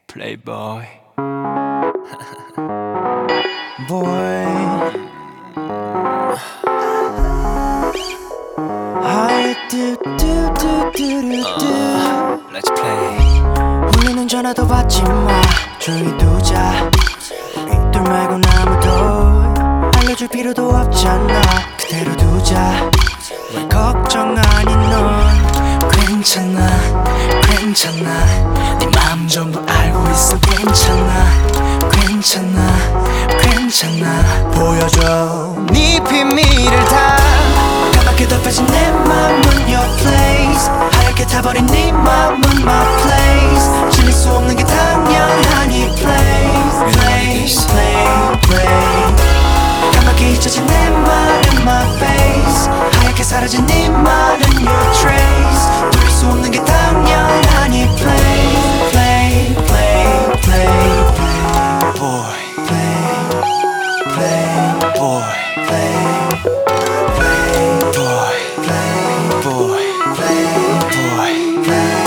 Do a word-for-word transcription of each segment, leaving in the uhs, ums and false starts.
Playboy. Boy, I do do do do do do. Let's play. 울리는 전화도 받지 마. 조용히 두자. 이들 말고 아무도 알려줄 필요도 없잖아. 그대로 두자. 왜 걱정 아닌 넌 괜찮아, 괜찮아. 네 마음 전부 알고 있어. 괜찮아, 괜찮아, 괜찮아. 보여줘 네 비밀을 다. 까맣게 덮여진 내 맘은 your place. 하얗게 타버린 네 맘은 my place. 질릴 수 없는 게 당연하니 play, play, play, play. 까맣게 잊혀진 내 말은 my face. 하얗게 사라진 네 말은 your trace. 돌릴 수 없는 게 당연하니 play, play, play, play, play. Boy, play, play, boy, play, play, boy, play, boy, play, boy,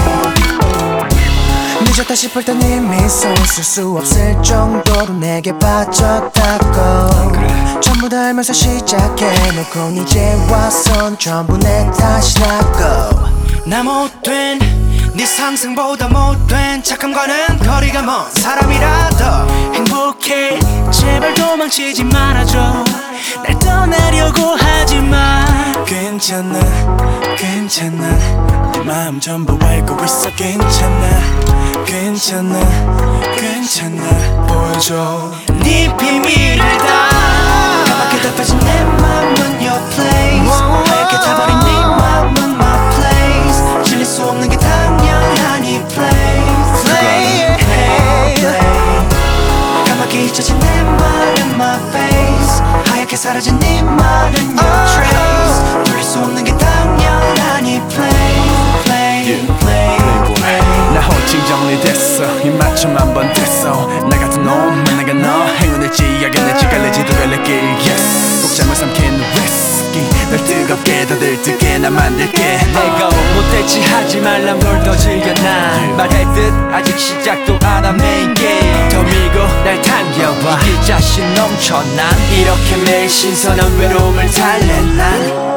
play. 늦었다 싶을 땐 이미 손 쓸 수 없을 정도로 내게 빠졌다고. 그래. 전부 다 알면서 시작해놓고 이제 와선 전부 내 탓이라고. 나 못된 네 상승보다 못된 착함과는 거리가 먼 사람이라도 행복해. 제발 도망치지 말아줘. 날 떠나려고 하지마. 괜찮아, 괜찮아. 네 마음 전부 알고 있어. 괜찮아, 괜찮아, 괜찮아. 보여줘 네 비밀을 다. 까맣게 덮여진 내 맘은 your place. 하얗게 타버린 네 맘은 my place. 질릴 수 없는 게 당연하니 play, play, play, play. 까맣게 잊혀진 내 말은 my face. 하얗게 사라진 네 말은 your trace. 돌릴 수 없는 게 당연하니 play, play, play, play. 나 호칭 정리됐어. 입맞춤 한 번 됐어. 나 같은 놈 만나가 너 행운일지 야견일지 갈래지도 갈래길 yes. 복장을 삼킨 위스키 널 뜨겁게 더 들뜨게 나 만들게. 내가 못됐지 하지 말라 뭘 더 즐겨. 난 말했듯 아직 시작도 안 한 메인 게임. 더 밀고 날 당겨봐. 이길 자신 넘쳐. 난 이렇게 매일 신선한 외로움을 달래. 난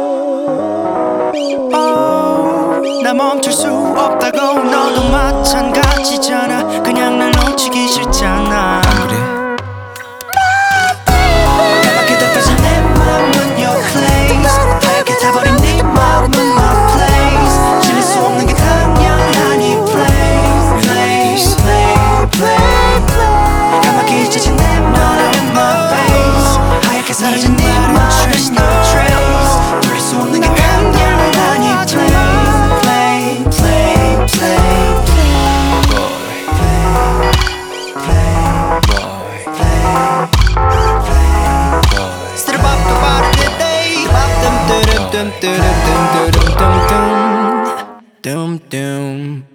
나 멈출 수 없다고. 너도 마찬가지잖아. 그냥 날 놓치기 싫잖아. 그래? 까맣게 덮여진 내 맘은 your place. 하얗게 타버린 네 맘은 my place. 질릴 수 없는 게 당연하니 play, play, play, play, play. 까맣게 잊혀진 내 말은 my face. 하얗게 사라진 네 말은 your trace. 돌릴 수 없는 게 당연하니 play. Dum dum dum dum dum dum dum dum.